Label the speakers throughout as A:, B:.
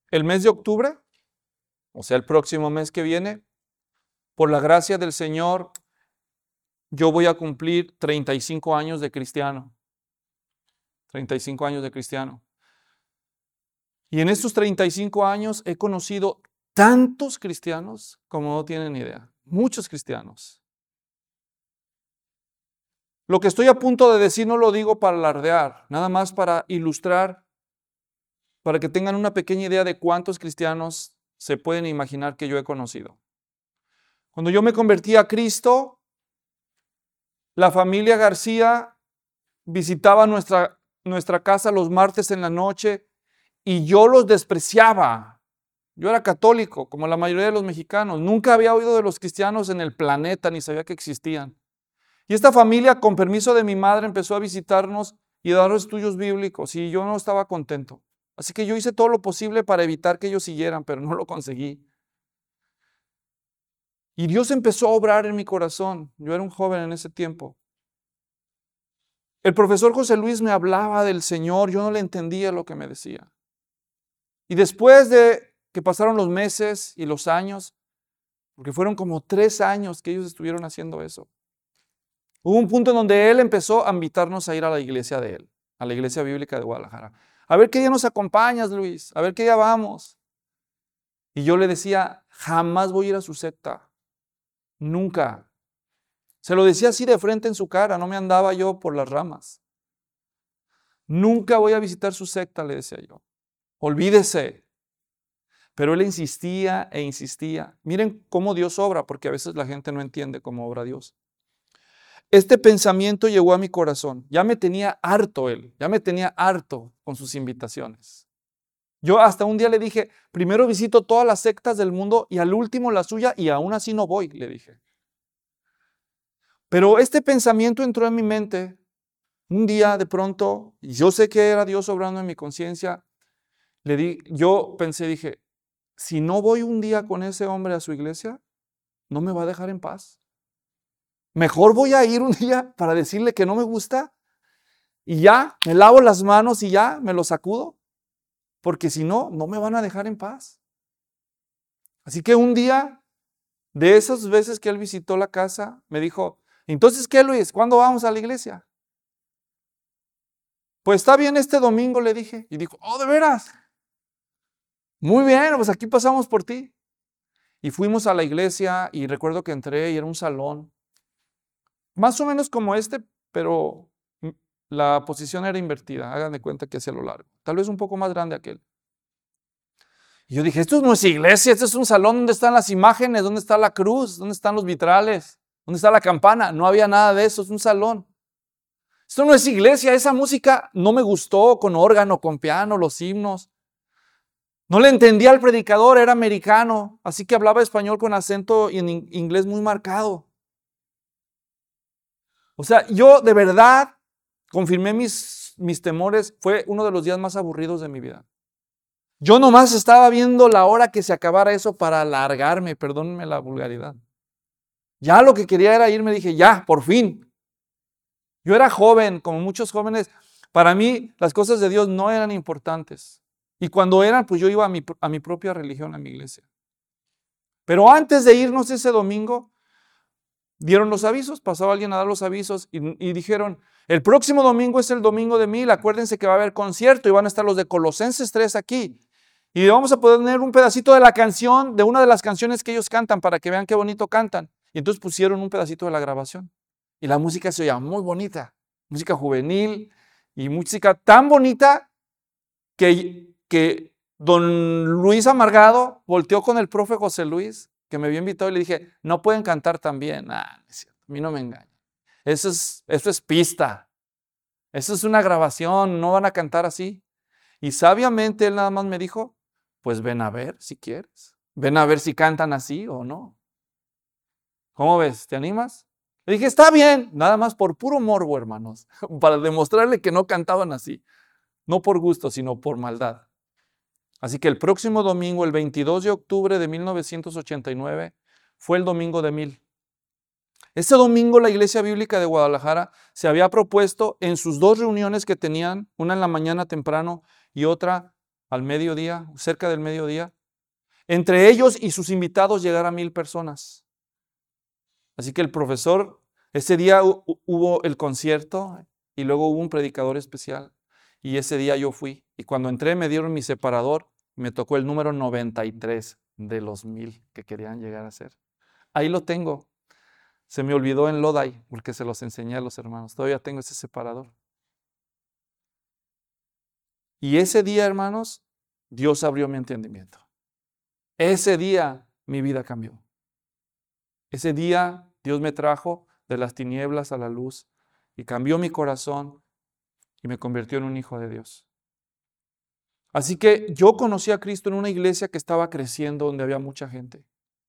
A: el mes de octubre, o sea, el próximo mes que viene, por la gracia del Señor, yo voy a cumplir 35 años de cristiano. 35 años de cristiano. Y en estos 35 años he conocido tantos cristianos como no tienen idea. Muchos cristianos. Lo que estoy a punto de decir no lo digo para alardear, nada más para ilustrar, para que tengan una pequeña idea de cuántos cristianos se pueden imaginar que yo he conocido. Cuando yo me convertí a Cristo, la familia García visitaba nuestra casa los martes en la noche y yo los despreciaba. Yo era católico, como la mayoría de los mexicanos. Nunca había oído de los cristianos en el planeta, ni sabía que existían. Y esta familia, con permiso de mi madre, empezó a visitarnos y a dar estudios bíblicos, y yo no estaba contento. Así que yo hice todo lo posible para evitar que ellos siguieran, pero no lo conseguí. Y Dios empezó a obrar en mi corazón. Yo era un joven en ese tiempo. El profesor José Luis me hablaba del Señor, yo no le entendía lo que me decía. Y después de que pasaron los meses y los años, porque fueron como 3 años que ellos estuvieron haciendo eso, hubo un punto en donde él empezó a invitarnos a ir a la iglesia de él, a la iglesia bíblica de Guadalajara. A ver qué día nos acompañas, Luis, a ver qué día vamos. Y yo le decía, jamás voy a ir a su secta, nunca. Se lo decía así de frente en su cara, no me andaba yo por las ramas. Nunca voy a visitar su secta, le decía yo. Olvídese. Pero él insistía e insistía. Miren cómo Dios obra, porque a veces la gente no entiende cómo obra Dios. Este pensamiento llegó a mi corazón. Ya me tenía harto él, ya me tenía harto con sus invitaciones. Yo hasta un día le dije, primero visito todas las sectas del mundo y al último la suya y aún así no voy, le dije. Pero este pensamiento entró en mi mente. Un día de pronto, y yo sé que era Dios obrando en mi conciencia, yo pensé, dije, si no voy un día con ese hombre a su iglesia, no me va a dejar en paz. Mejor voy a ir un día para decirle que no me gusta y ya, me lavo las manos y ya, me lo sacudo, porque si no, no me van a dejar en paz. Así que un día, de esas veces que él visitó la casa, me dijo, entonces, ¿qué, Luis? ¿Cuándo vamos a la iglesia? Pues está bien este domingo, le dije. Y dijo, oh, ¿de veras? Muy bien, pues aquí pasamos por ti. Y fuimos a la iglesia y recuerdo que entré y era un salón, más o menos como este, pero la posición era invertida. Hagan de cuenta que hacia lo largo. Tal vez un poco más grande aquel. Y yo dije, esto no es iglesia, esto es un salón donde están las imágenes, donde está la cruz, donde están los vitrales, donde está la campana. No había nada de eso, es un salón. Esto no es iglesia, esa música no me gustó, con órgano, con piano, los himnos. No le entendía al predicador, era americano, así que hablaba español con acento y en inglés muy marcado. O sea, yo de verdad confirmé mis temores, fue uno de los días más aburridos de mi vida. Yo nomás estaba viendo la hora que se acabara eso para alargarme, perdónenme la vulgaridad. Ya lo que quería era irme, dije, ya, por fin. Yo era joven, como muchos jóvenes, para mí las cosas de Dios no eran importantes. Y cuando eran, pues yo iba a mi propia religión, a mi iglesia. Pero antes de irnos ese domingo, dieron los avisos, pasaba alguien a dar los avisos y dijeron, el próximo domingo es el domingo de 1000, acuérdense que va a haber concierto y van a estar los de Colosenses 3 aquí. Y vamos a poner un pedacito de la canción, de una de las canciones que ellos cantan para que vean qué bonito cantan. Y entonces pusieron un pedacito de la grabación. Y la música se oía muy bonita, música juvenil y música tan bonita que don Luis Amargado volteó con el profe José Luis, que me había invitado, y le dije, no pueden cantar tan bien. No es cierto, a mí no me engañan. Eso es pista. Eso es una grabación, no van a cantar así. Y sabiamente él nada más me dijo, pues ven a ver si quieres. Ven a ver si cantan así o no. ¿Cómo ves? ¿Te animas? Le dije, está bien, nada más por puro morbo, hermanos, para demostrarle que no cantaban así. No por gusto, sino por maldad. Así que el próximo domingo, el 22 de octubre de 1989, fue el domingo de 1000. Ese domingo la Iglesia Bíblica de Guadalajara se había propuesto en sus 2 reuniones que tenían, una en la mañana temprano y otra al mediodía, cerca del mediodía. Entre ellos y sus invitados llegaron 1,000 personas. Así que el profesor, ese día hubo el concierto y luego hubo un predicador especial. Y ese día yo fui. Y cuando entré me dieron mi separador. Me tocó el número 93 de los 1,000 que querían llegar a ser. Ahí lo tengo. Se me olvidó en Lodi porque se los enseñé a los hermanos. Todavía tengo ese separador. Y ese día, hermanos, Dios abrió mi entendimiento. Ese día mi vida cambió. Ese día Dios me trajo de las tinieblas a la luz y cambió mi corazón y me convirtió en un hijo de Dios. Así que yo conocí a Cristo en una iglesia que estaba creciendo, donde había mucha gente.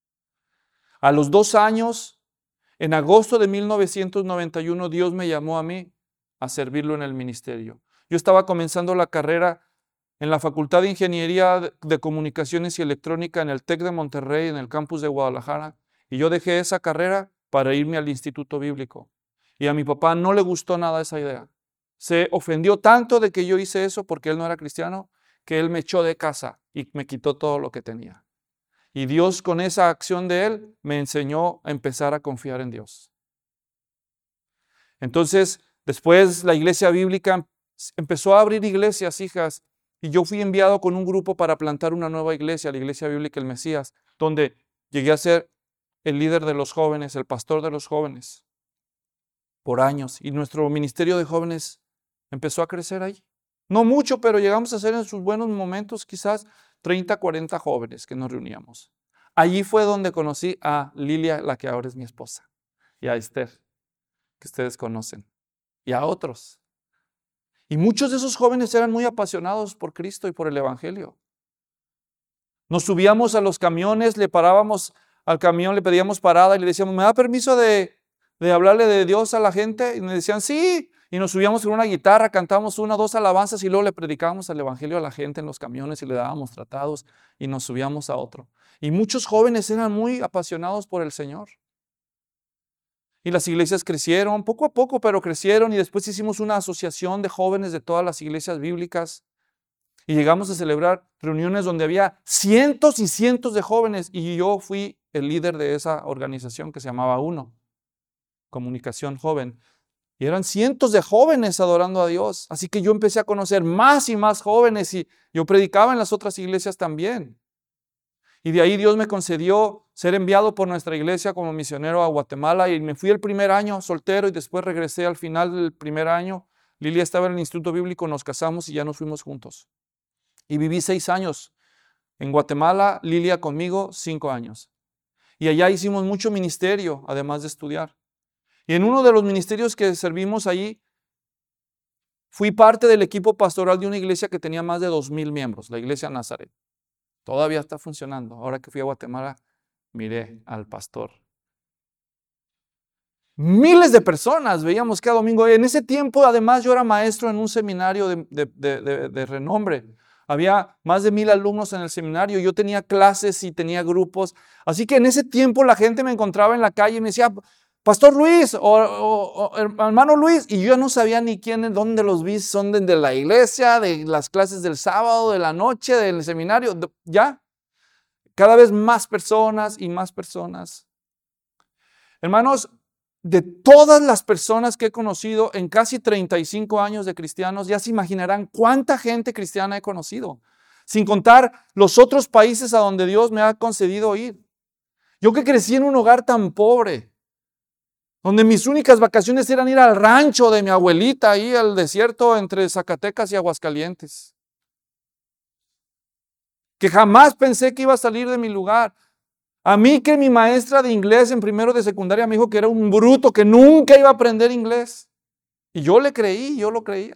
A: A los 2 años, en agosto de 1991, Dios me llamó a mí a servirlo en el ministerio. Yo estaba comenzando la carrera en la Facultad de Ingeniería de Comunicaciones y Electrónica en el TEC de Monterrey, en el campus de Guadalajara, y yo dejé esa carrera para irme al Instituto Bíblico. Y a mi papá no le gustó nada esa idea. Se ofendió tanto de que yo hice eso porque él no era cristiano, que él me echó de casa y me quitó todo lo que tenía. Y Dios, con esa acción de él, me enseñó a empezar a confiar en Dios. Entonces, después la iglesia bíblica empezó a abrir iglesias, hijas, y yo fui enviado con un grupo para plantar una nueva iglesia, la iglesia bíblica El Mesías, donde llegué a ser el líder de los jóvenes, el pastor de los jóvenes, por años. Y nuestro ministerio de jóvenes empezó a crecer ahí. No mucho, pero llegamos a ser en sus buenos momentos quizás 30, 40 jóvenes que nos reuníamos. Allí fue donde conocí a Lilia, la que ahora es mi esposa, y a Esther, que ustedes conocen, y a otros. Y muchos de esos jóvenes eran muy apasionados por Cristo y por el Evangelio. Nos subíamos a los camiones, le parábamos al camión, le pedíamos parada y le decíamos, ¿me da permiso de hablarle de Dios a la gente? Y me decían, sí. Y nos subíamos con una guitarra, cantábamos 1 o 2 alabanzas y luego le predicábamos el Evangelio a la gente en los camiones y le dábamos tratados y nos subíamos a otro. Y muchos jóvenes eran muy apasionados por el Señor. Y las iglesias crecieron, poco a poco, pero crecieron, y después hicimos una asociación de jóvenes de todas las iglesias bíblicas. Y llegamos a celebrar reuniones donde había cientos y cientos de jóvenes, y yo fui el líder de esa organización que se llamaba UNO, Comunicación Joven. Y eran cientos de jóvenes adorando a Dios. Así que yo empecé a conocer más y más jóvenes, y yo predicaba en las otras iglesias también. Y de ahí Dios me concedió ser enviado por nuestra iglesia como misionero a Guatemala, y me fui el primer año soltero y después regresé al final del primer año. Lilia estaba en el Instituto Bíblico, nos casamos y ya nos fuimos juntos. Y viví 6 años en Guatemala, Lilia conmigo 5 años. Y allá hicimos mucho ministerio, además de estudiar. Y en uno de los ministerios que servimos allí, fui parte del equipo pastoral de una iglesia que tenía más de 2,000 miembros, la iglesia Nazaret. Todavía está funcionando. Ahora que fui a Guatemala, miré al pastor. Miles de personas veíamos cada domingo. En ese tiempo, además, yo era maestro en un seminario de renombre. Había más de 1,000 alumnos en el seminario. Yo tenía clases y tenía grupos. Así que en ese tiempo la gente me encontraba en la calle y me decía, Pastor Luis o hermano Luis, y yo no sabía ni quién, dónde los vi, son de la iglesia, de las clases del sábado, de la noche, del seminario, ya. Cada vez más personas y más personas. Hermanos, de todas las personas que he conocido en casi 35 años de cristianos, ya se imaginarán cuánta gente cristiana he conocido, sin contar los otros países a donde Dios me ha concedido ir. Yo que crecí en un hogar tan pobre, donde mis únicas vacaciones eran ir al rancho de mi abuelita, ahí al desierto entre Zacatecas y Aguascalientes. Que jamás pensé que iba a salir de mi lugar. A mí que mi maestra de inglés en primero de secundaria me dijo que era un bruto, que nunca iba a aprender inglés. Y yo le creí, yo lo creía.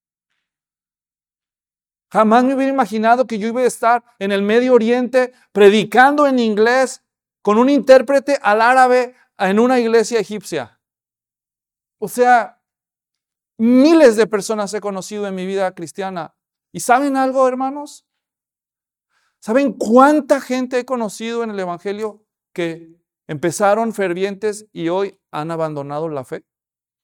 A: Jamás me hubiera imaginado que yo iba a estar en el Medio Oriente predicando en inglés con un intérprete al árabe en una iglesia egipcia. O sea, miles de personas he conocido en mi vida cristiana. ¿Y saben algo, hermanos? ¿Saben cuánta gente he conocido en el Evangelio que empezaron fervientes y hoy han abandonado la fe?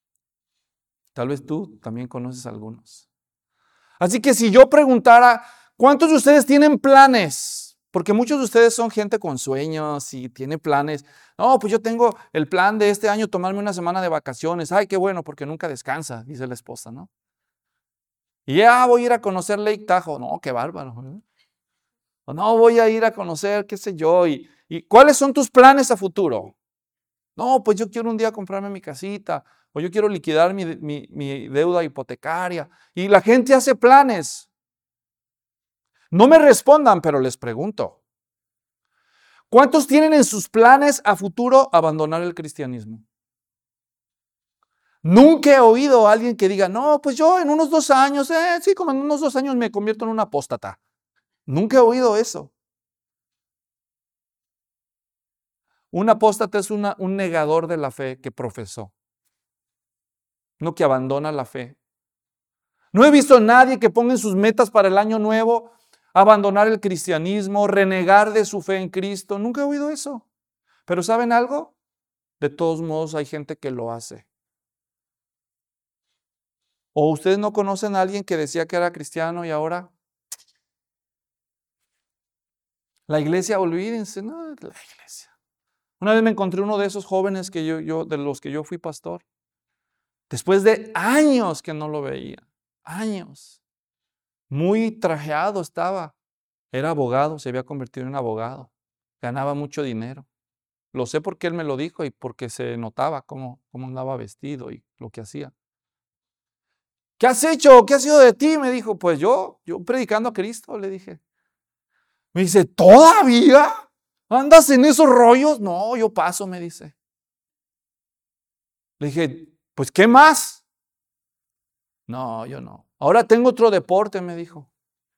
A: Tal vez tú también conoces a algunos. Así que si yo preguntara ¿Cuántos de ustedes tienen planes? Porque muchos de ustedes son gente con sueños y tienen planes. No, pues yo tengo el plan de este año tomarme una semana de vacaciones. Ay, qué bueno, porque nunca descansa, dice la esposa, ¿no? Y ya voy a ir a conocer Lake Tahoe. No, qué bárbaro. O no, voy a ir a conocer, qué sé yo. ¿Y cuáles son tus planes a futuro? No, pues yo quiero un día comprarme mi casita. O yo quiero liquidar mi deuda hipotecaria. Y la gente hace planes. No me respondan, pero les pregunto. ¿Cuántos tienen en sus planes a futuro abandonar el cristianismo? Nunca he oído a alguien que diga, no, pues yo en unos 2 años, sí, como en unos 2 años me convierto en un apóstata. Nunca he oído eso. Un apóstata es un negador de la fe que profesó, no que abandona la fe. No he visto a nadie que ponga en sus metas para el año nuevo abandonar el cristianismo, renegar de su fe en Cristo. Nunca he oído eso. Pero ¿saben algo? De todos modos hay gente que lo hace. ¿O ustedes no conocen a alguien que decía que era cristiano y ahora? La iglesia, olvídense, no, la iglesia. Una vez me encontré uno de esos jóvenes que de los que yo fui pastor. Después de años que no lo veía. Años. Muy trajeado estaba. Era abogado, se había convertido en abogado. Ganaba mucho dinero. Lo sé porque él me lo dijo y porque se notaba cómo andaba vestido y lo que hacía. ¿Qué has hecho? ¿Qué ha sido de ti? Me dijo, pues yo predicando a Cristo, le dije. Me dice, ¿todavía andas en esos rollos? No, yo paso, me dice. Le dije, pues ¿qué más? No, yo no. Ahora tengo otro deporte, me dijo.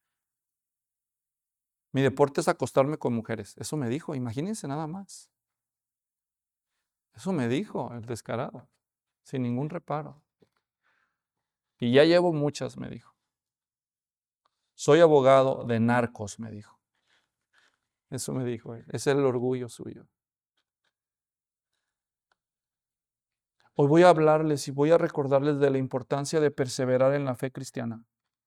A: Mi deporte es acostarme con mujeres. Eso me dijo, imagínense nada más. Eso me dijo el descarado, sin ningún reparo. Y ya llevo muchas, me dijo. Soy abogado de narcos, me dijo. Eso me dijo él. Ese es el orgullo suyo. Hoy voy a hablarles y voy a recordarles de la importancia de perseverar en la fe cristiana.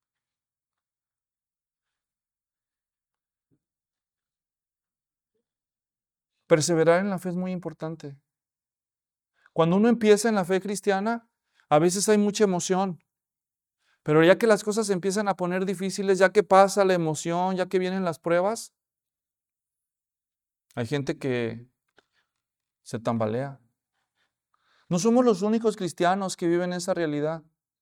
A: Perseverar en la fe es muy importante. Cuando uno empieza en la fe cristiana, a veces hay mucha emoción. Pero ya que las cosas se empiezan a poner difíciles, ya que pasa la emoción, ya que vienen las pruebas, hay gente que se tambalea. No somos los únicos cristianos que viven esa realidad.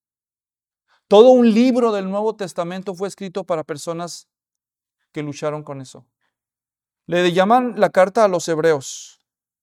A: Todo un libro del Nuevo Testamento fue escrito para personas que lucharon con eso. Le llaman la carta a los hebreos,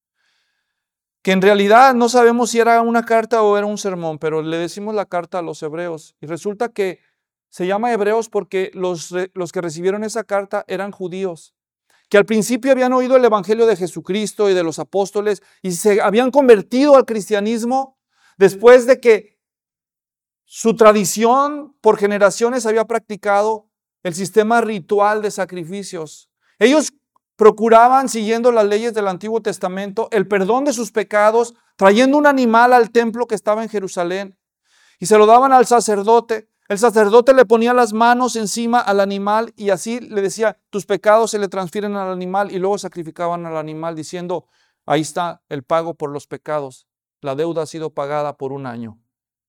A: que en realidad no sabemos si era una carta o era un sermón, pero le decimos la carta a los hebreos. Y resulta que se llama hebreos porque los que recibieron esa carta eran judíos, que al principio habían oído el evangelio de Jesucristo y de los apóstoles y se habían convertido al cristianismo después de que su tradición por generaciones había practicado el sistema ritual de sacrificios. Ellos procuraban, siguiendo las leyes del Antiguo Testamento, el perdón de sus pecados, trayendo un animal al templo que estaba en Jerusalén y se lo daban al sacerdote. El sacerdote le ponía las manos encima al animal y así le decía, tus pecados se le transfieren al animal, y luego sacrificaban al animal diciendo, ahí está el pago por los pecados. La deuda ha sido pagada por 1 año.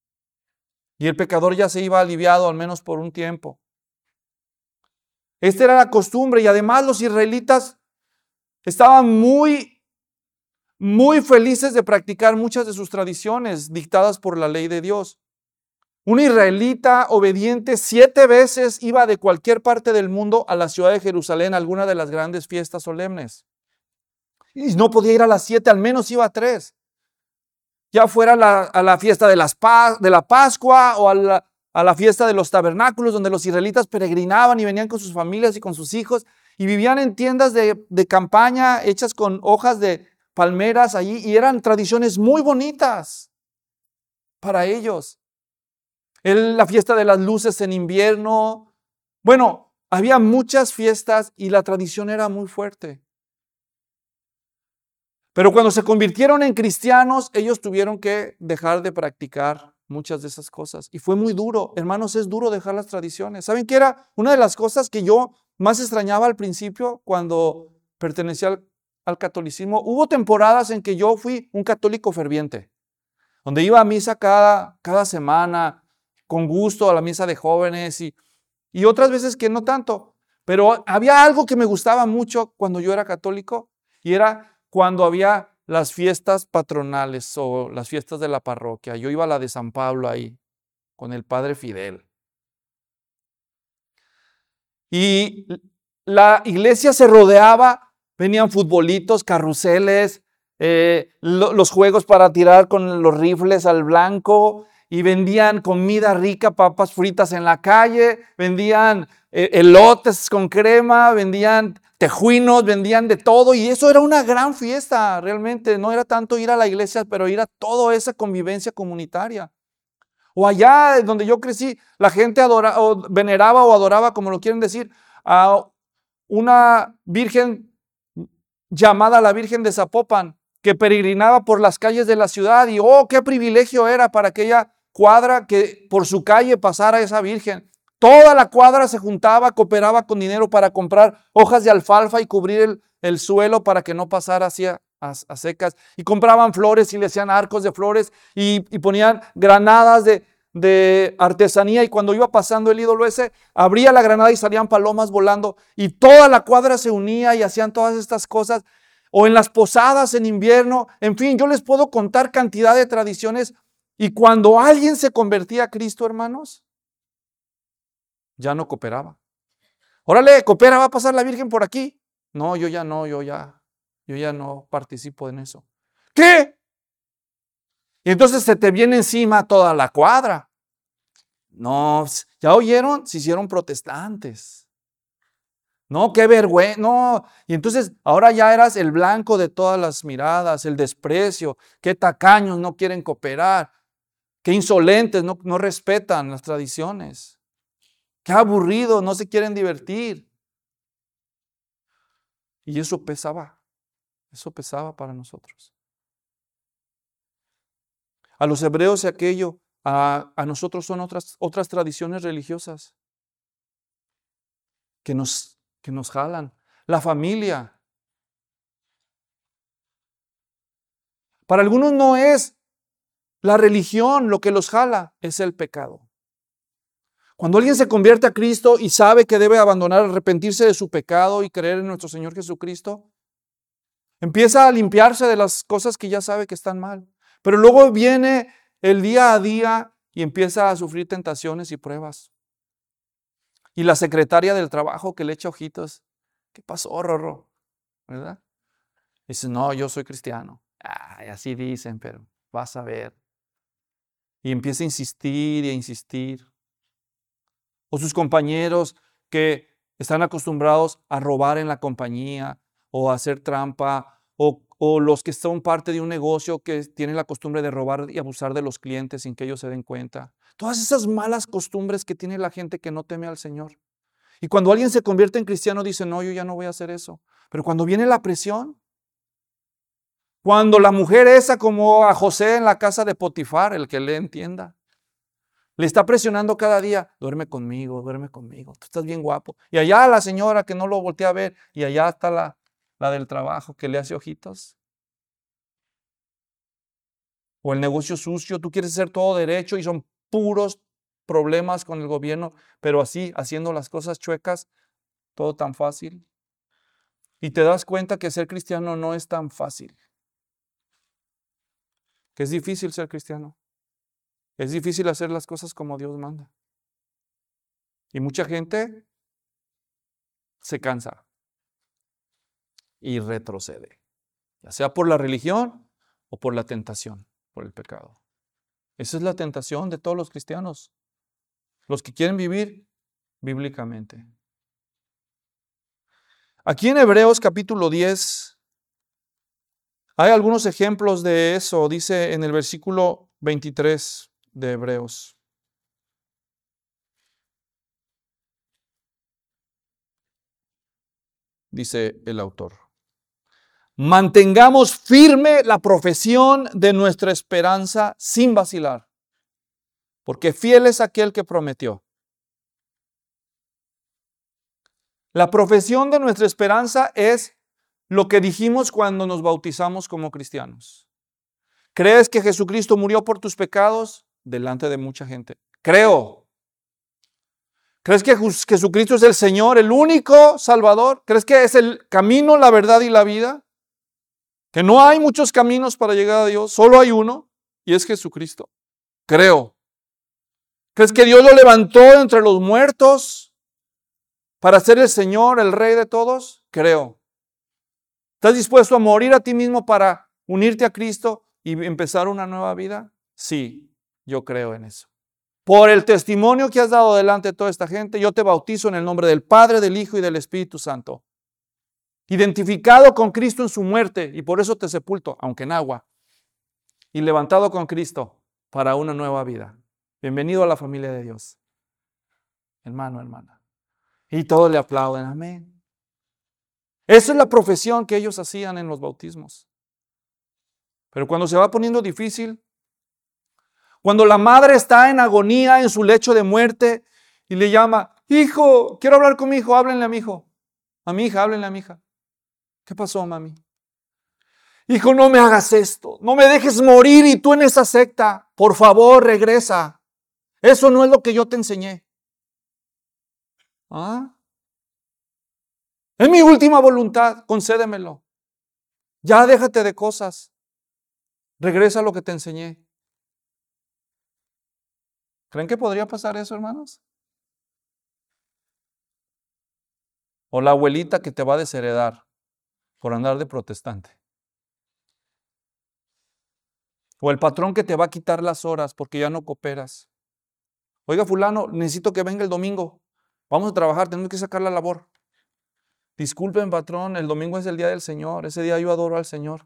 A: Y el pecador ya se iba aliviado al menos por un tiempo. Esta era la costumbre y además los israelitas estaban muy felices de practicar muchas de sus tradiciones dictadas por la ley de Dios. Un israelita obediente 7 veces iba de cualquier parte del mundo a la ciudad de Jerusalén a alguna de las grandes fiestas solemnes. Y no podía ir a las 7, al menos iba a 3. Ya fuera a la fiesta de la Pascua o a la fiesta de los tabernáculos, donde los israelitas peregrinaban y venían con sus familias y con sus hijos y vivían en tiendas de campaña hechas con hojas de palmeras allí, y eran tradiciones muy bonitas para ellos. La fiesta de las luces en invierno. Bueno, había muchas fiestas y la tradición era muy fuerte. Pero cuando se convirtieron en cristianos, ellos tuvieron que dejar de practicar muchas de esas cosas. Y fue muy duro. Hermanos, es duro dejar las tradiciones. ¿Saben qué era una de las cosas que yo más extrañaba al principio cuando pertenecía al catolicismo? Hubo temporadas en que yo fui un católico ferviente, donde iba a misa cada semana, con gusto a la misa de jóvenes y otras veces que no tanto. Pero había algo que me gustaba mucho cuando yo era católico y era cuando había las fiestas patronales o las fiestas de la parroquia. Yo iba a la de San Pablo ahí, con el padre Fidel. Y la iglesia se rodeaba, venían futbolitos, carruseles, los juegos para tirar con los rifles al blanco, y vendían comida rica, papas fritas en la calle, vendían elotes con crema, vendían tejuinos, vendían de todo, y eso era una gran fiesta realmente. No era tanto ir a la iglesia, pero ir a toda esa convivencia comunitaria. O allá donde yo crecí, la gente veneraba o adoraba, como lo quieren decir, a una virgen llamada la Virgen de Zapopan, que peregrinaba por las calles de la ciudad, y qué privilegio era para aquella cuadra que por su calle pasara esa virgen. Toda la cuadra se juntaba, cooperaba con dinero para comprar hojas de alfalfa y cubrir el suelo para que no pasara hacia a secas, y compraban flores y le hacían arcos de flores y ponían granadas de artesanía, y cuando iba pasando el ídolo ese, abría la granada y salían palomas volando, y toda la cuadra se unía y hacían todas estas cosas. O en las posadas en invierno, en fin, yo les puedo contar cantidad de tradiciones. Y cuando alguien se convertía a Cristo, hermanos, ya no cooperaba. Órale, coopera, va a pasar la Virgen por aquí. No, yo ya no participo en eso. ¿Qué? Y entonces se te viene encima toda la cuadra. No, ¿ya oyeron? Se hicieron protestantes. No, qué vergüenza, no. Y entonces ahora ya eras el blanco de todas las miradas, el desprecio. Qué tacaños, no quieren cooperar. Qué insolentes, no respetan las tradiciones. Qué aburrido, no se quieren divertir. Y eso pesaba para nosotros. A los hebreos aquello, a nosotros son otras tradiciones religiosas que nos jalan. La familia. Para algunos no es la religión lo que los jala, es el pecado. Cuando alguien se convierte a Cristo y sabe que debe abandonar, arrepentirse de su pecado y creer en nuestro Señor Jesucristo, empieza a limpiarse de las cosas que ya sabe que están mal. Pero luego viene el día a día y empieza a sufrir tentaciones y pruebas. Y la secretaria del trabajo que le echa ojitos, ¿qué pasó, Rorro? ¿Verdad? Dice, no, yo soy cristiano. Ay, así dicen, pero vas a ver. Y empieza a insistir y a insistir. O sus compañeros que están acostumbrados a robar en la compañía o a hacer trampa, o los que son parte de un negocio que tienen la costumbre de robar y abusar de los clientes sin que ellos se den cuenta. Todas esas malas costumbres que tiene la gente que no teme al Señor. Y cuando alguien se convierte en cristiano dice, no, yo ya no voy a hacer eso. Pero cuando viene la presión, cuando la mujer esa, como a José en la casa de Potifar, el que le entienda, le está presionando cada día, duerme conmigo, tú estás bien guapo. Y allá la señora que no lo voltea a ver, y allá está la del trabajo que le hace ojitos. O el negocio sucio, tú quieres hacer todo derecho y son puros problemas con el gobierno, pero así, haciendo las cosas chuecas, todo tan fácil. Y te das cuenta que ser cristiano no es tan fácil. Que es difícil ser cristiano. Es difícil hacer las cosas como Dios manda. Y mucha gente se cansa y retrocede, ya sea por la religión o por la tentación, por el pecado. Esa es la tentación de todos los cristianos, los que quieren vivir bíblicamente. Aquí en Hebreos capítulo 10 hay algunos ejemplos de eso. Dice en el versículo 23 de Hebreos. Dice el autor: mantengamos firme la profesión de nuestra esperanza sin vacilar, porque fiel es aquel que prometió. La profesión de nuestra esperanza es lo que dijimos cuando nos bautizamos como cristianos. ¿Crees que Jesucristo murió por tus pecados? Delante de mucha gente. Creo. ¿Crees que Jesucristo es el Señor, el único Salvador? ¿Crees que es el camino, la verdad y la vida? Que no hay muchos caminos para llegar a Dios, solo hay uno, y es Jesucristo. Creo. ¿Crees que Dios lo levantó entre los muertos para ser el Señor, el Rey de todos? Creo. ¿Estás dispuesto a morir a ti mismo para unirte a Cristo y empezar una nueva vida? Sí, yo creo en eso. Por el testimonio que has dado delante de toda esta gente, yo te bautizo en el nombre del Padre, del Hijo y del Espíritu Santo. Identificado con Cristo en su muerte, y por eso te sepulto, aunque en agua, y levantado con Cristo para una nueva vida. Bienvenido a la familia de Dios. Hermano, hermana. Y todos le aplauden, amén. Esa es la profesión que ellos hacían en los bautismos. Pero cuando se va poniendo difícil, cuando la madre está en agonía en su lecho de muerte y le llama, hijo, quiero hablar con mi hijo, háblenle a mi hijo. A mi hija, háblenle a mi hija. ¿Qué pasó, mami? Hijo, no me hagas esto, no me dejes morir y tú en esa secta. Por favor, regresa. Eso no es lo que yo te enseñé. ¿Ah? Es mi última voluntad, concédemelo. Ya déjate de cosas. Regresa a lo que te enseñé. ¿Creen que podría pasar eso, hermanos? O la abuelita que te va a desheredar por andar de protestante. O el patrón que te va a quitar las horas porque ya no cooperas. Oiga, fulano, necesito que venga el domingo. Vamos a trabajar, tenemos que sacar la labor. Disculpen, patrón, el domingo es el día del Señor. Ese día yo adoro al Señor.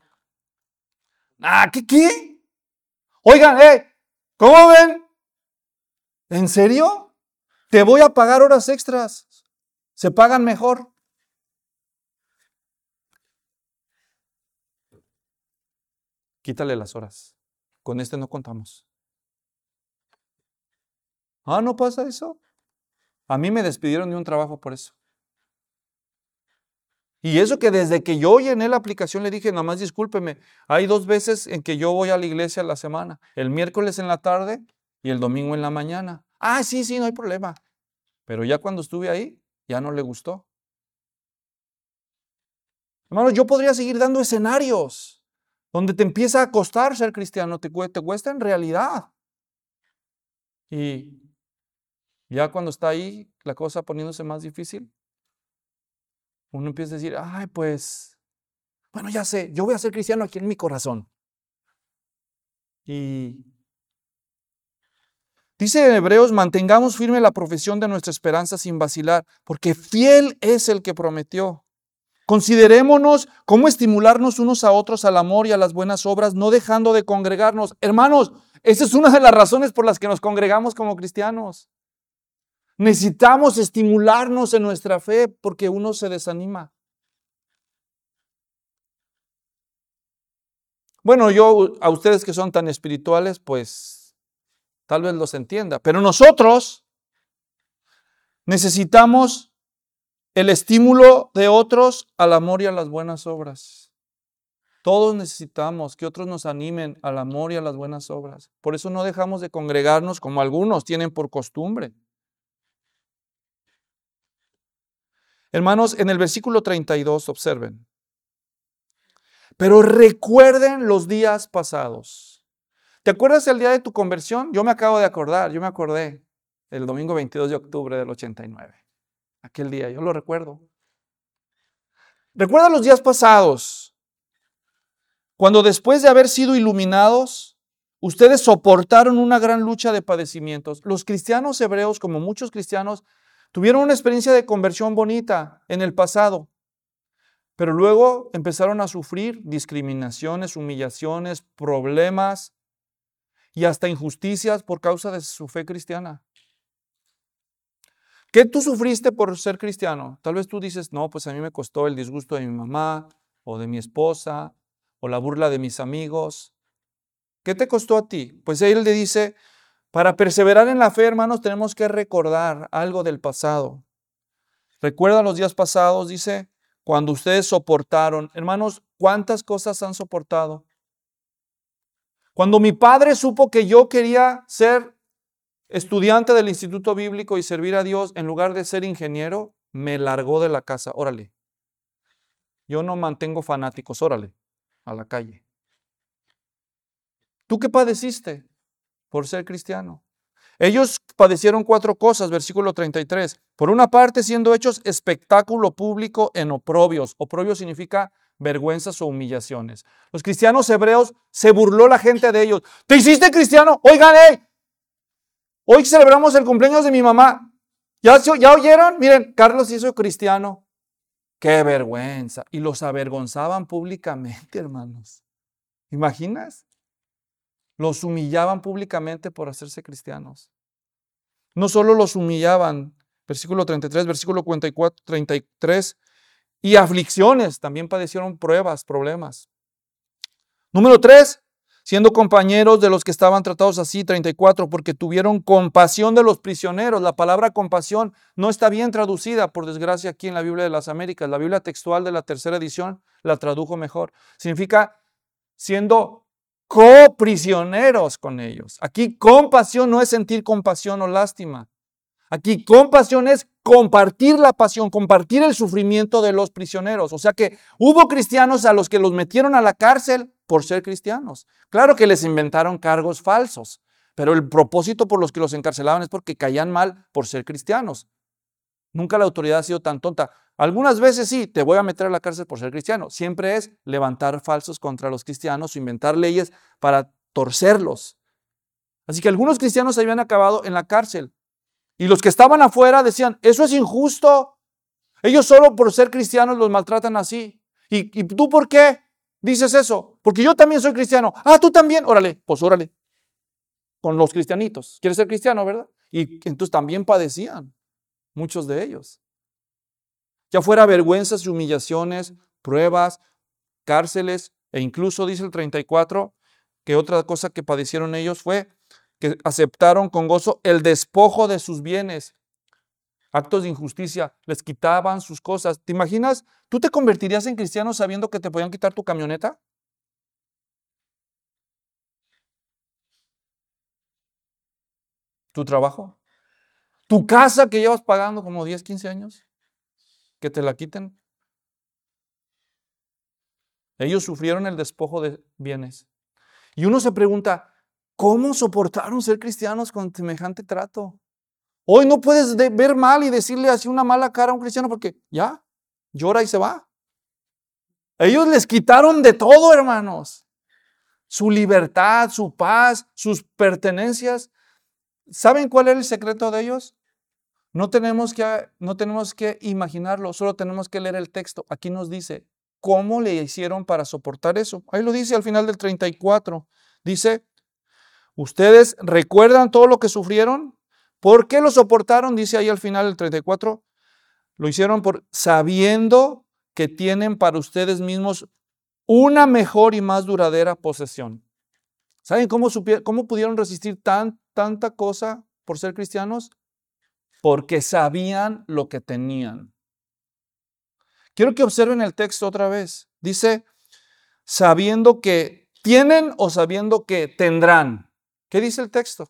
A: ¿Qué? Oigan, ¿cómo ven? ¿En serio? Te voy a pagar horas extras. Se pagan mejor. Quítale las horas. Con este no contamos. ¿No pasa eso? A mí me despidieron de un trabajo por eso. Y eso que desde que yo llené la aplicación le dije, nada más discúlpeme, hay 2 veces en que yo voy a la iglesia a la semana. El miércoles en la tarde y el domingo en la mañana. Sí, no hay problema. Pero ya cuando estuve ahí, ya no le gustó. Hermanos, yo podría seguir dando escenarios donde te empieza a costar ser cristiano, te cuesta en realidad. Y ya cuando está ahí la cosa poniéndose más difícil, uno empieza a decir, pues, bueno, ya sé, yo voy a ser cristiano aquí en mi corazón. Y dice en Hebreos, mantengamos firme la profesión de nuestra esperanza sin vacilar, porque fiel es el que prometió. Considerémonos cómo estimularnos unos a otros al amor y a las buenas obras, no dejando de congregarnos. Hermanos, esa es una de las razones por las que nos congregamos como cristianos. Necesitamos estimularnos en nuestra fe porque uno se desanima. Bueno, yo a ustedes que son tan espirituales, pues tal vez los entienda, pero nosotros necesitamos el estímulo de otros al amor y a las buenas obras. Todos necesitamos que otros nos animen al amor y a las buenas obras. Por eso no dejamos de congregarnos como algunos tienen por costumbre. Hermanos, en el versículo 32, observen. Pero recuerden los días pasados. ¿Te acuerdas el día de tu conversión? Yo me acordé el domingo 22 de octubre del 89. Aquel día, yo lo recuerdo. Recuerda los días pasados, cuando después de haber sido iluminados, ustedes soportaron una gran lucha de padecimientos. Los cristianos hebreos, como muchos cristianos, tuvieron una experiencia de conversión bonita en el pasado, pero luego empezaron a sufrir discriminaciones, humillaciones, problemas y hasta injusticias por causa de su fe cristiana. ¿Qué tú sufriste por ser cristiano? Tal vez tú dices, no, pues a mí me costó el disgusto de mi mamá o de mi esposa o la burla de mis amigos. ¿Qué te costó a ti? Pues él le dice, Para perseverar en la fe, hermanos, tenemos que recordar algo del pasado. Recuerda los días pasados, dice, cuando ustedes soportaron. Hermanos, ¿cuántas cosas han soportado? Cuando mi padre supo que yo quería ser estudiante del Instituto Bíblico y servir a Dios en lugar de ser ingeniero, me largó de la casa. Órale. Yo no mantengo fanáticos, órale, a la calle. ¿Tú qué padeciste por ser cristiano? Ellos padecieron 4 cosas, versículo 33. Por una parte, siendo hechos espectáculo público en oprobios. Oprobio significa vergüenzas o humillaciones. Los cristianos hebreos, se burló la gente de ellos. ¿Te hiciste cristiano? Oigan, hoy celebramos el cumpleaños de mi mamá. ¿Ya oyeron? Miren, Carlos se hizo cristiano. ¡Qué vergüenza! Y los avergonzaban públicamente, hermanos. ¿Imaginas? Los humillaban públicamente por hacerse cristianos. No solo los humillaban, versículo 33, versículo 44, 33, y aflicciones, también padecieron pruebas, problemas. Número 3, siendo compañeros de los que estaban tratados así, 34, porque tuvieron compasión de los prisioneros. La palabra compasión no está bien traducida, por desgracia, aquí en la Biblia de las Américas. La Biblia textual de la tercera edición la tradujo mejor. Significa siendo coprisioneros con ellos. Aquí compasión no es sentir compasión o lástima. Aquí compasión es compartir la pasión, compartir el sufrimiento de los prisioneros. O sea que hubo cristianos a los que los metieron a la cárcel por ser cristianos. Claro que les inventaron cargos falsos, pero el propósito por los que los encarcelaban es porque caían mal por ser cristianos. Nunca la autoridad ha sido tan tonta. Algunas veces sí, te voy a meter a la cárcel por ser cristiano. Siempre es levantar falsos contra los cristianos o inventar leyes para torcerlos. Así que algunos cristianos habían acabado en la cárcel. Y los que estaban afuera decían, eso es injusto. Ellos solo por ser cristianos los maltratan así. ¿Y tú por qué dices eso? Porque yo también soy cristiano. Ah, tú también. Órale, pues órale. Con los cristianitos. ¿Quieres ser cristiano, verdad? Y entonces también padecían. Muchos de ellos. Ya fuera vergüenzas y humillaciones, pruebas, cárceles, e incluso dice el 34, que otra cosa que padecieron ellos fue que aceptaron con gozo el despojo de sus bienes. Actos de injusticia, les quitaban sus cosas. ¿Te imaginas? ¿Tú te convertirías en cristiano sabiendo que te podían quitar tu camioneta? ¿Tu trabajo? ¿Tu casa que llevas pagando como 10, 15 años? ¿Que te la quiten? Ellos sufrieron el despojo de bienes. Y uno se pregunta, ¿cómo soportaron ser cristianos con semejante trato? Hoy no puedes ver mal y decirle así una mala cara a un cristiano porque ya, llora y se va. Ellos les quitaron de todo, hermanos. Su libertad, su paz, sus pertenencias. ¿Saben cuál es el secreto de ellos? No tenemos que imaginarlo, solo tenemos que leer el texto. Aquí nos dice, ¿cómo le hicieron para soportar eso? Ahí lo dice al final del 34. Dice, ¿ustedes recuerdan todo lo que sufrieron? ¿Por qué lo soportaron? Dice ahí al final del 34. Lo hicieron sabiendo que tienen para ustedes mismos una mejor y más duradera posesión. ¿Saben cómo pudieron resistir tanta cosa por ser cristianos? Porque sabían lo que tenían. Quiero que observen el texto otra vez. Dice, sabiendo que tienen o sabiendo que tendrán. ¿Qué dice el texto?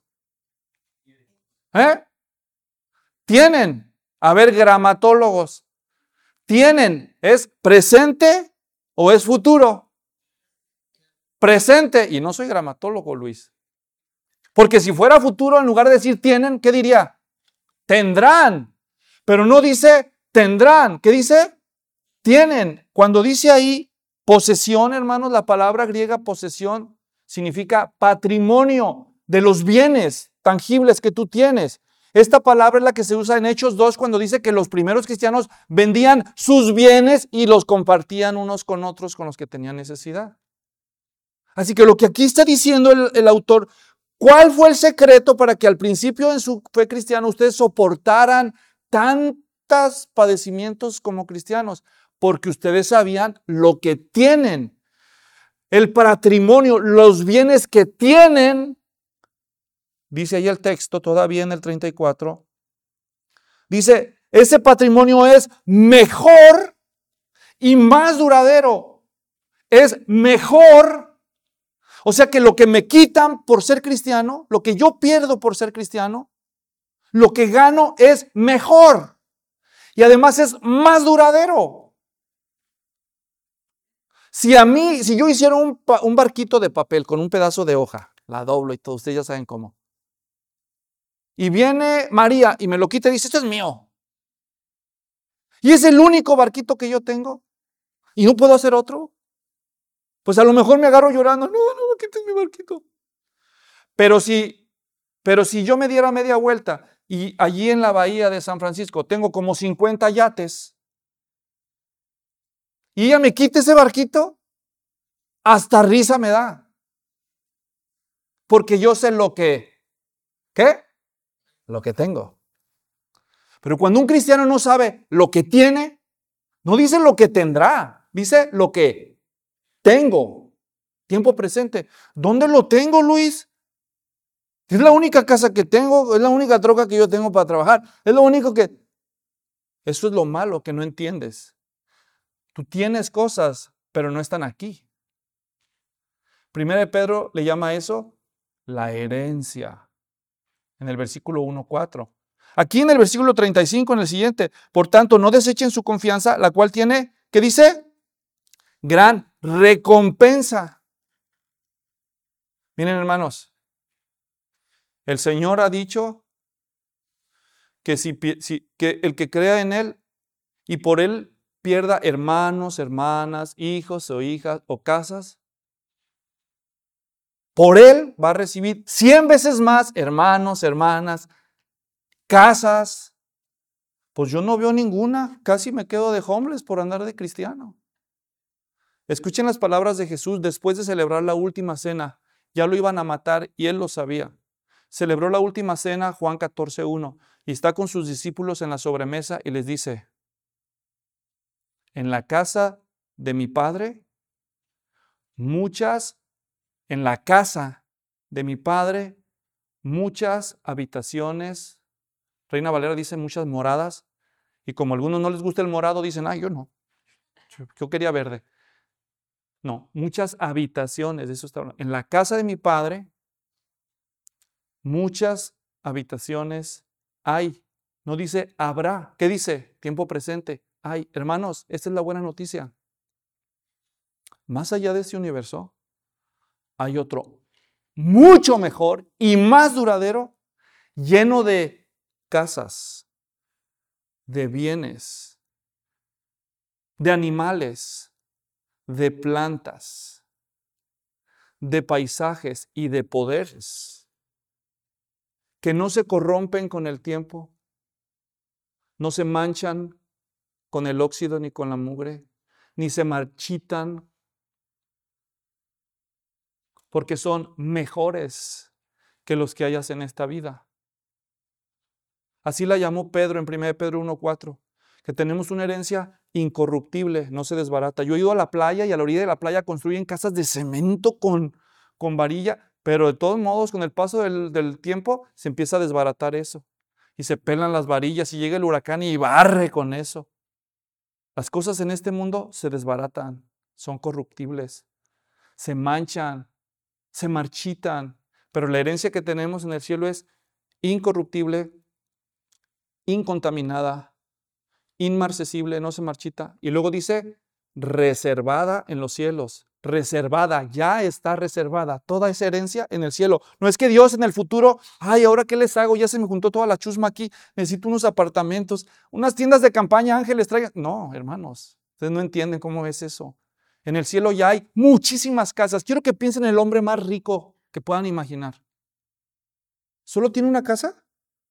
A: Tienen. A ver, gramatólogos. Tienen. ¿Es presente o es futuro? Presente. Y no soy gramatólogo, Luis. Porque si fuera futuro, en lugar de decir tienen, ¿qué diría? Tendrán. Pero no dice tendrán. ¿Qué dice? Tienen. Cuando dice ahí posesión, hermanos, la palabra griega posesión significa patrimonio de los bienes tangibles que tú tienes. Esta palabra es la que se usa en Hechos 2 cuando dice que los primeros cristianos vendían sus bienes y los compartían unos con otros con los que tenían necesidad. Así que lo que aquí está diciendo el autor, ¿cuál fue el secreto para que al principio en su fe cristiana ustedes soportaran tantos padecimientos como cristianos? Porque ustedes sabían lo que tienen, el patrimonio, los bienes que tienen dice ahí el texto, todavía en el 34, dice, ese patrimonio es mejor y más duradero. Es mejor. O sea que lo que me quitan por ser cristiano, lo que yo pierdo por ser cristiano, lo que gano es mejor. Y además es más duradero. Si yo hiciera un barquito de papel con un pedazo de hoja, la doblo y todo, ustedes ya saben cómo. Y viene María y me lo quita y dice, esto es mío. Y es el único barquito que yo tengo. ¿Y no puedo hacer otro? Pues a lo mejor me agarro llorando. No, quites mi barquito. Pero si yo me diera media vuelta y allí en la bahía de San Francisco tengo como 50 yates y ella me quita ese barquito, hasta risa me da. Porque yo sé ¿qué? Lo que tengo. Pero cuando un cristiano no sabe lo que tiene, no dice lo que tendrá, dice lo que tengo. Tiempo presente. ¿Dónde lo tengo, Luis? Es la única casa que tengo, es la única troca que yo tengo para trabajar. Es lo único que... Eso es lo malo que no entiendes. Tú tienes cosas, pero no están aquí. Primera de Pedro le llama a eso la herencia. En el versículo 1:4. Aquí en el versículo 35, en el siguiente. Por tanto, no desechen su confianza, la cual tiene, ¿qué dice? Gran recompensa. Miren, hermanos, el Señor ha dicho que, que el que crea en Él y por Él pierda hermanos, hermanas, hijos o hijas o casas, por Él va a recibir 100 veces más hermanos, hermanas, casas. Pues yo no veo ninguna, casi me quedo de homeless por andar de cristiano. Escuchen las palabras de Jesús después de celebrar la última cena. Ya lo iban a matar y Él lo sabía. Celebró la última cena, Juan 14:1, y está con sus discípulos en la sobremesa y les dice, en la casa de mi Padre, en la casa de mi Padre, muchas habitaciones. Reina Valera dice muchas moradas, y como a algunos no les gusta el morado, dicen, yo no, yo quería verde. No, muchas habitaciones, de eso está hablando. En la casa de mi Padre, muchas habitaciones hay. No dice habrá. ¿Qué dice? Tiempo presente. Hay. Hermanos, esta es la buena noticia. Más allá de este universo, hay otro mucho mejor y más duradero, lleno de casas, de bienes, de animales, de plantas, de paisajes y de poderes que no se corrompen con el tiempo, no se manchan con el óxido ni con la mugre, ni se marchitan, porque son mejores que los que hayas en esta vida. Así la llamó Pedro en 1 Pedro 1:4, que tenemos una herencia incorruptible, no se desbarata. Yo he ido a la playa y a la orilla de la playa construyen casas de cemento con varilla, pero de todos modos con el paso del tiempo se empieza a desbaratar eso. Y se pelan las varillas y llega el huracán y barre con eso. Las cosas en este mundo se desbaratan, son corruptibles, se manchan, se marchitan, pero la herencia que tenemos en el cielo es incorruptible, incontaminada, inmarcesible, no se marchita. Y luego dice, reservada en los cielos. Reservada, ya está reservada toda esa herencia en el cielo. No es que Dios en el futuro, ¿ahora qué les hago? Ya se me juntó toda la chusma aquí, necesito unos apartamentos, unas tiendas de campaña, ángeles traigan. No, hermanos, ustedes no entienden cómo es eso. En el cielo ya hay muchísimas casas. Quiero que piensen en el hombre más rico que puedan imaginar. ¿Solo tiene una casa?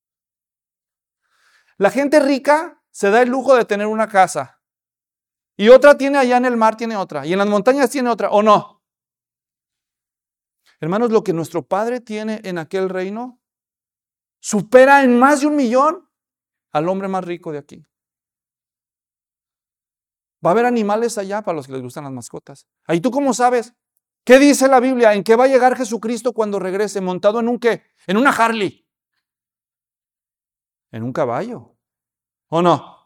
A: La gente rica se da el lujo de tener una casa. Y otra tiene allá en el mar, tiene otra. Y en las montañas tiene otra, ¿o no? Hermanos, lo que nuestro Padre tiene en aquel reino supera en más de 1 millón al hombre más rico de aquí. Va a haber animales allá para los que les gustan las mascotas. ¿Ahí tú cómo sabes? ¿Qué dice la Biblia? ¿En qué va a llegar Jesucristo cuando regrese? ¿Montado en un qué? En una Harley. En un caballo. ¿O no?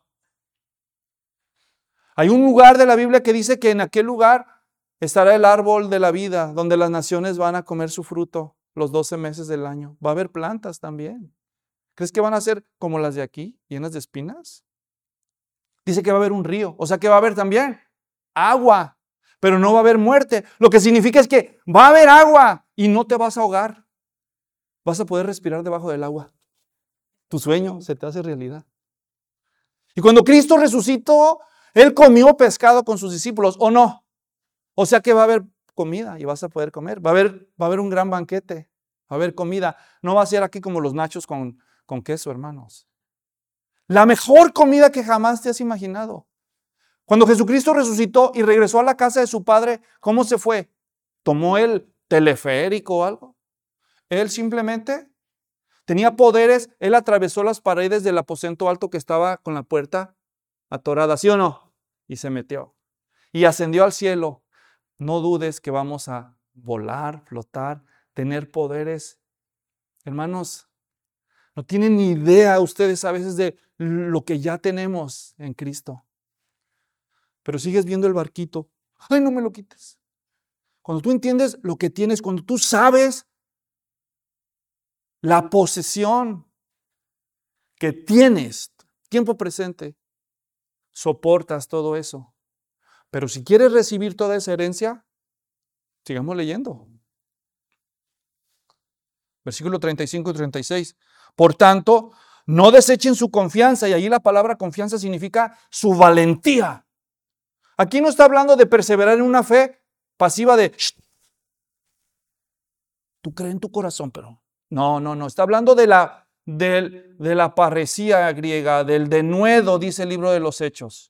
A: Hay un lugar de la Biblia que dice que en aquel lugar estará el árbol de la vida, donde las naciones van a comer su fruto los 12 meses del año. Va a haber plantas también. ¿Crees que van a ser como las de aquí, llenas de espinas? Dice que va a haber un río, o sea que va a haber también agua, pero no va a haber muerte. Lo que significa es que va a haber agua y no te vas a ahogar. Vas a poder respirar debajo del agua. Tu sueño se te hace realidad. Y cuando Cristo resucitó, Él comió pescado con sus discípulos, ¿o no? O sea que va a haber comida y vas a poder comer. Va a haber un gran banquete. Va a haber comida. No va a ser aquí como los nachos con queso, hermanos. La mejor comida que jamás te has imaginado. Cuando Jesucristo resucitó y regresó a la casa de su Padre, ¿cómo se fue? ¿Tomó el teleférico o algo? Él simplemente tenía poderes. Él atravesó las paredes del aposento alto que estaba con la puerta atorada, ¿sí o no? Y se metió. Y ascendió al cielo. No dudes que vamos a volar, flotar, tener poderes. Hermanos, no tienen ni idea ustedes a veces de lo que ya tenemos en Cristo. Pero sigues viendo el barquito. ¡Ay, no me lo quites! Cuando tú entiendes lo que tienes, cuando tú sabes la posesión que tienes, tiempo presente, soportas todo eso. Pero si quieres recibir toda esa herencia, sigamos leyendo. Versículo 35 y 36. Por tanto, no desechen su confianza, y allí la palabra confianza significa su valentía. Aquí no está hablando de perseverar en una fe pasiva de, tú crees en tu corazón, pero no. Está hablando de la parresía griega, del denuedo, dice el libro de los Hechos.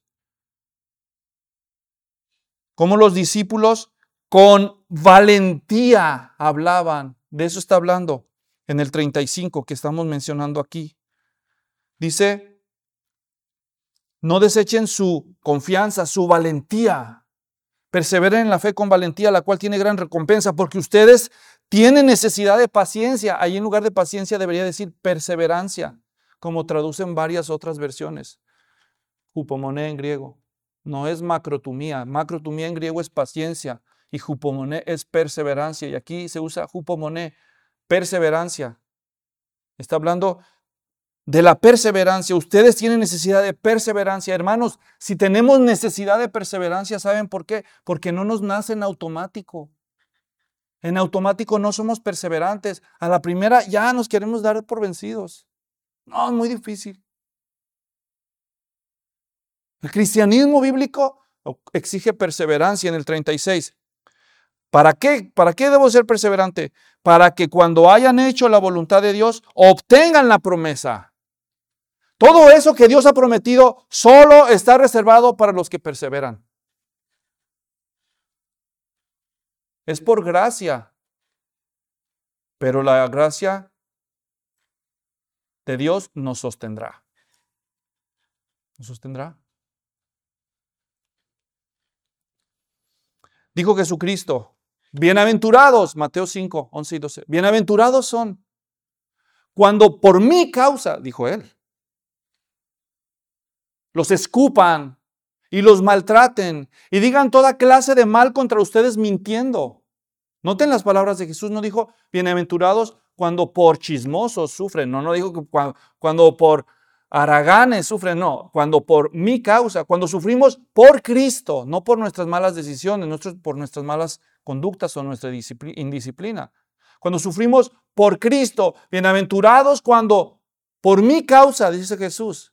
A: Como los discípulos con valentía hablaban. De eso está hablando en el 35 que estamos mencionando aquí. Dice, no desechen su confianza, su valentía. Perseveren en la fe con valentía, la cual tiene gran recompensa, porque ustedes tienen necesidad de paciencia. Ahí en lugar de paciencia debería decir perseverancia, como traducen varias otras versiones. Hupomoné en griego. No es macrotumía. Macrotumía en griego es paciencia y hupomoné es perseverancia. Y aquí se usa hupomoné, perseverancia. Está hablando de la perseverancia. Ustedes tienen necesidad de perseverancia. Hermanos, si tenemos necesidad de perseverancia, ¿saben por qué? Porque no nos nace en automático. En automático no somos perseverantes. A la primera ya nos queremos dar por vencidos. No, es muy difícil. El cristianismo bíblico exige perseverancia en el 36. ¿Para qué? ¿Para qué debo ser perseverante? Para que cuando hayan hecho la voluntad de Dios, obtengan la promesa. Todo eso que Dios ha prometido solo está reservado para los que perseveran. Es por gracia. Pero la gracia de Dios nos sostendrá. ¿Nos sostendrá? Dijo Jesucristo, bienaventurados, Mateo 5, 11 y 12, bienaventurados son cuando por mi causa, dijo él, los escupan y los maltraten y digan toda clase de mal contra ustedes mintiendo. Noten las palabras de Jesús, no dijo bienaventurados cuando por chismosos sufren, no dijo que cuando por haraganes sufren, no, cuando por mi causa, cuando sufrimos por Cristo, no por nuestras malas decisiones, por nuestras malas conductas o nuestra indisciplina. Cuando sufrimos por Cristo, bienaventurados cuando por mi causa, dice Jesús,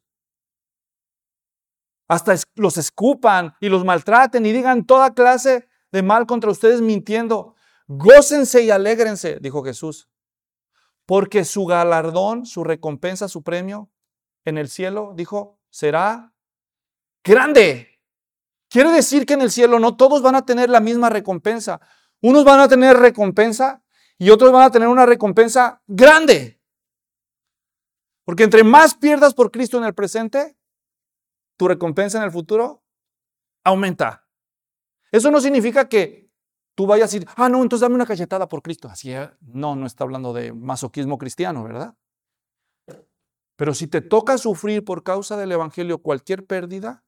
A: hasta los escupan y los maltraten y digan toda clase de mal contra ustedes mintiendo. Gócense y alégrense, dijo Jesús, porque su galardón, su recompensa, su premio en el cielo, dijo, será grande. Quiere decir que en el cielo no todos van a tener la misma recompensa. Unos van a tener recompensa y otros van a tener una recompensa grande. Porque entre más pierdas por Cristo en el presente, tu recompensa en el futuro aumenta. Eso no significa que tú vayas a decir, no, entonces dame una cachetada por Cristo. Así, no está hablando de masoquismo cristiano, ¿verdad? Pero si te toca sufrir por causa del evangelio cualquier pérdida,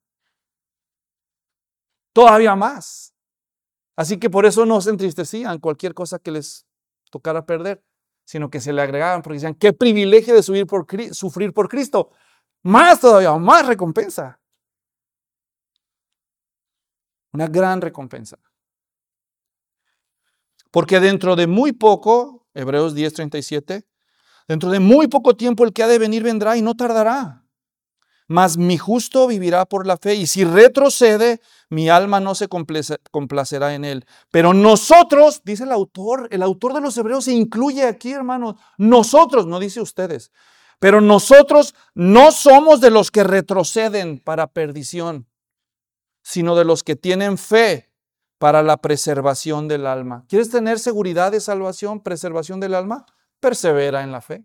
A: todavía más. Así que por eso no se entristecían cualquier cosa que les tocara perder, sino que se le agregaban porque decían, qué privilegio de sufrir por Cristo. Más todavía, más recompensa. Una gran recompensa. Porque dentro de muy poco, Hebreos 10:37, dentro de muy poco tiempo el que ha de venir vendrá y no tardará. Mas mi justo vivirá por la fe, y si retrocede, mi alma no se complacerá en él. Pero nosotros, dice el autor de los Hebreos se incluye aquí, hermanos. Nosotros, no dice ustedes, pero nosotros no somos de los que retroceden para perdición, sino de los que tienen fe para la preservación del alma. ¿Quieres tener seguridad de salvación, preservación del alma? Persevera en la fe.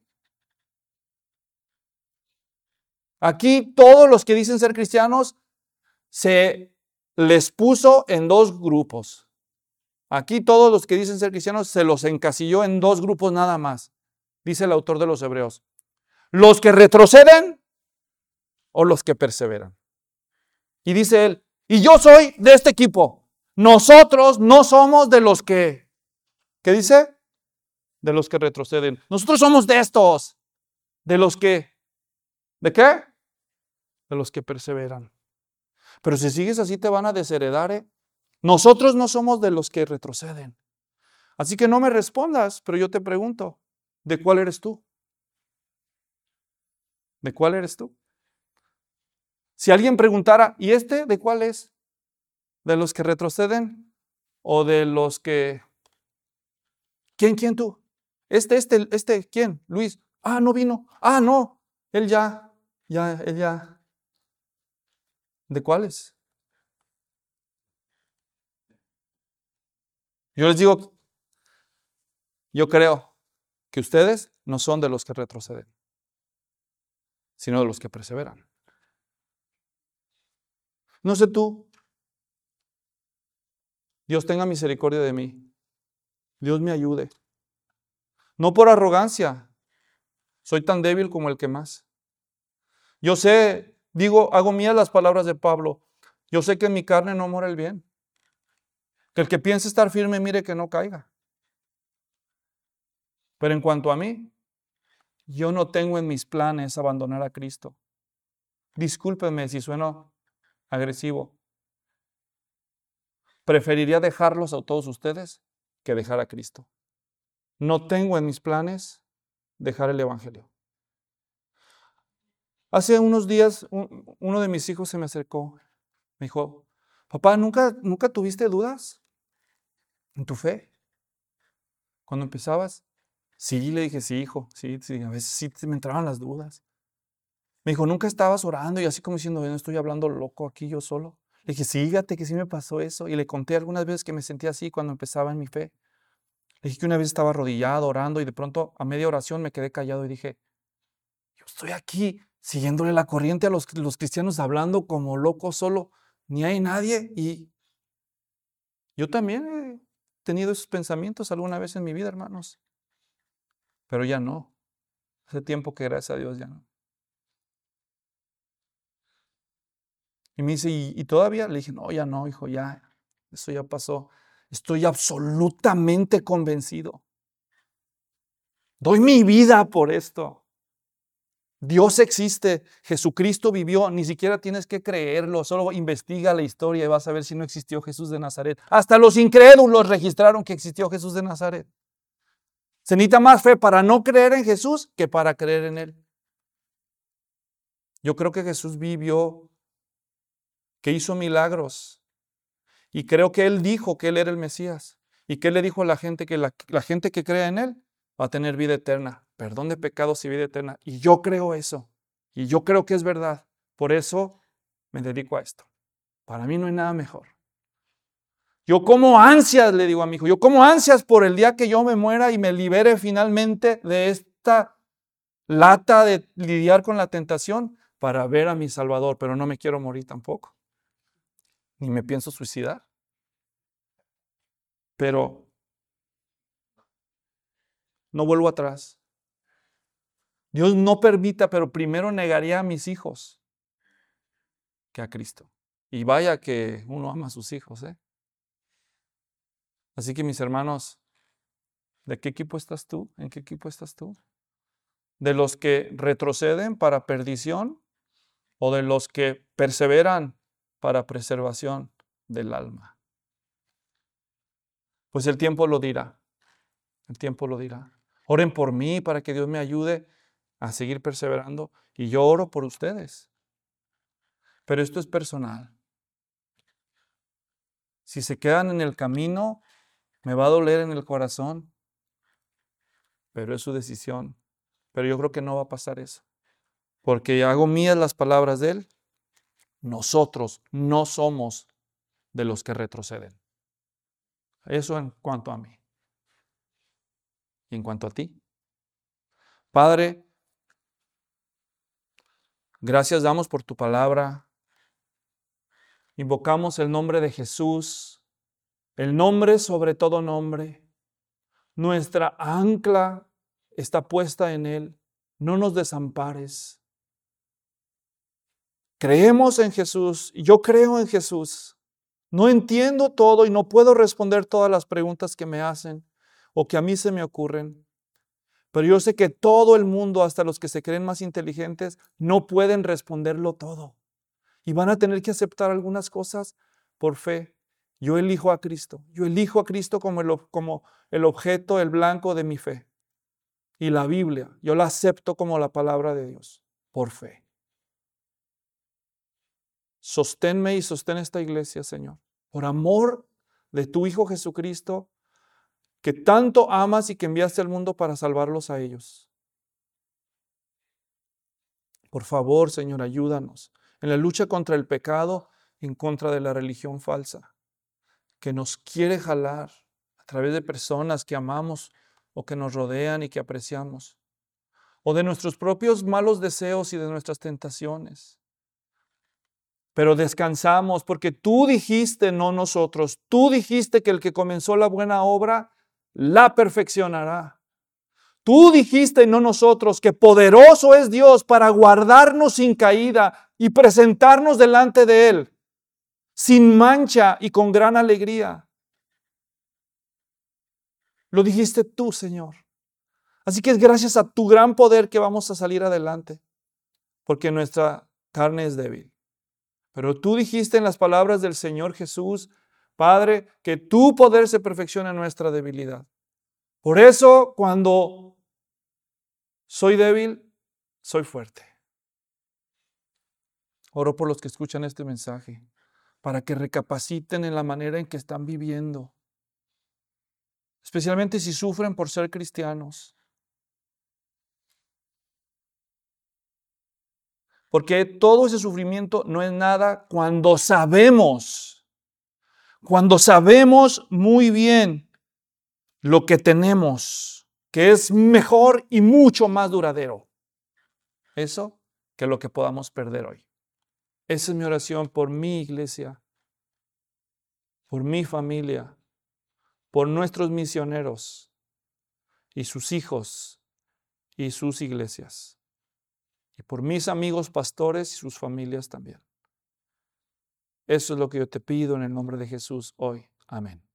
A: Aquí todos los que dicen ser cristianos se les puso en dos grupos. Aquí todos los que dicen ser cristianos se los encasilló en dos grupos nada más, dice el autor de los Hebreos. Los que retroceden o los que perseveran. Y dice él, y yo soy de este equipo. Nosotros no somos de los que, ¿qué dice? De los que retroceden. Nosotros somos de estos, de los que, ¿de qué? De los que perseveran. Pero si sigues así te van a desheredar, ¿eh? Nosotros no somos de los que retroceden. Así que no me respondas, pero yo te pregunto, ¿de cuál eres tú? ¿De cuál eres tú? Si alguien preguntara, ¿y este de cuál es? ¿De los que retroceden o de los que... ¿Quién tú? ¿Quién? Luis. No vino. No, él ya. ¿De cuáles? Yo les digo, yo creo que ustedes no son de los que retroceden, sino de los que perseveran. No sé tú. Dios tenga misericordia de mí. Dios me ayude. No por arrogancia. Soy tan débil como el que más. Yo sé, hago mías las palabras de Pablo. Yo sé que en mi carne no mora el bien. Que el que piense estar firme, mire que no caiga. Pero en cuanto a mí, yo no tengo en mis planes abandonar a Cristo. Discúlpenme si sueno agresivo. Preferiría dejarlos a todos ustedes que dejar a Cristo. No tengo en mis planes dejar el evangelio. Hace unos días uno de mis hijos se me acercó. Me dijo, papá, ¿nunca tuviste dudas en tu fe? Cuando empezabas. Sí, le dije, sí, hijo. Sí, a veces sí me entraban las dudas. Me dijo, ¿nunca estabas orando? Y así como diciendo, no estoy hablando loco aquí yo solo. Le dije, sí, fíjate que sí me pasó eso. Y le conté algunas veces que me sentía así cuando empezaba en mi fe. Le dije que una vez estaba arrodillado, orando, y de pronto a media oración me quedé callado y dije, yo estoy aquí siguiéndole la corriente a los cristianos hablando como loco solo. Ni hay nadie. Y yo también he tenido esos pensamientos alguna vez en mi vida, hermanos. Pero ya no. Hace tiempo que gracias a Dios ya no. Y me dice, ¿y todavía? Le dije, no, ya no, hijo, ya. Eso ya pasó. Estoy absolutamente convencido. Doy mi vida por esto. Dios existe, Jesucristo vivió, ni siquiera tienes que creerlo, solo investiga la historia y vas a ver si no existió Jesús de Nazaret. Hasta los incrédulos registraron que existió Jesús de Nazaret. Se necesita más fe para no creer en Jesús que para creer en Él. Yo creo que Jesús vivió, que hizo milagros, y creo que Él dijo que Él era el Mesías. ¿Y qué le dijo a la gente? Que la gente que crea en Él va a tener vida eterna, perdón de pecados y vida eterna. Y yo creo eso. Y yo creo que es verdad. Por eso me dedico a esto. Para mí no hay nada mejor. Yo como ansias, le digo a mi hijo, yo como ansias por el día que yo me muera y me libere finalmente de esta lata de lidiar con la tentación para ver a mi Salvador. Pero no me quiero morir tampoco. Ni me pienso suicidar. pero no vuelvo atrás. Dios no permita, pero primero negaría a mis hijos que a Cristo. Y vaya que uno ama a sus hijos, ¿eh? Así que mis hermanos, ¿de qué equipo estás tú? ¿En qué equipo estás tú? ¿De los que retroceden para perdición o de los que perseveran para preservación del alma? Pues el tiempo lo dirá. El tiempo lo dirá. Oren por mí para que Dios me ayude a seguir perseverando. Y yo oro por ustedes. Pero esto es personal. Si se quedan en el camino, me va a doler en el corazón. Pero es su decisión. Pero yo creo que no va a pasar eso. Porque hago mías las palabras de Él. Nosotros no somos de los que retroceden. Eso en cuanto a mí. Y en cuanto a ti. Padre, gracias damos por tu palabra. Invocamos el nombre de Jesús, el nombre sobre todo nombre. Nuestra ancla está puesta en Él. No nos desampares. Creemos en Jesús. Yo creo en Jesús. No entiendo todo y no puedo responder todas las preguntas que me hacen o que a mí se me ocurren. Pero yo sé que todo el mundo, hasta los que se creen más inteligentes, no pueden responderlo todo. Y van a tener que aceptar algunas cosas por fe. Yo elijo a Cristo. Yo elijo a Cristo como el objeto, el blanco de mi fe. Y la Biblia, yo la acepto como la palabra de Dios, por fe. Sosténme y sostén esta iglesia, Señor. Por amor de tu Hijo Jesucristo, que tanto amas y que enviaste al mundo para salvarlos a ellos. Por favor, Señor, ayúdanos en la lucha contra el pecado, en contra de la religión falsa, que nos quiere jalar a través de personas que amamos o que nos rodean y que apreciamos, o de nuestros propios malos deseos y de nuestras tentaciones. Pero descansamos porque tú dijiste, no nosotros, tú dijiste que el que comenzó la buena obra la perfeccionará. Tú dijiste, no nosotros, que poderoso es Dios para guardarnos sin caída y presentarnos delante de Él, sin mancha y con gran alegría. Lo dijiste tú, Señor. Así que es gracias a tu gran poder que vamos a salir adelante, porque nuestra carne es débil. Pero tú dijiste en las palabras del Señor Jesús, Padre, que tu poder se perfecciona en nuestra debilidad. Por eso, cuando soy débil, soy fuerte. Oro por los que escuchan este mensaje, para que recapaciten en la manera en que están viviendo, especialmente si sufren por ser cristianos. Porque todo ese sufrimiento no es nada cuando sabemos muy bien lo que tenemos, que es mejor y mucho más duradero. Eso que lo que podamos perder hoy. Esa es mi oración por mi iglesia, por mi familia, por nuestros misioneros y sus hijos y sus iglesias. Y por mis amigos pastores y sus familias también. Eso es lo que yo te pido en el nombre de Jesús hoy. Amén.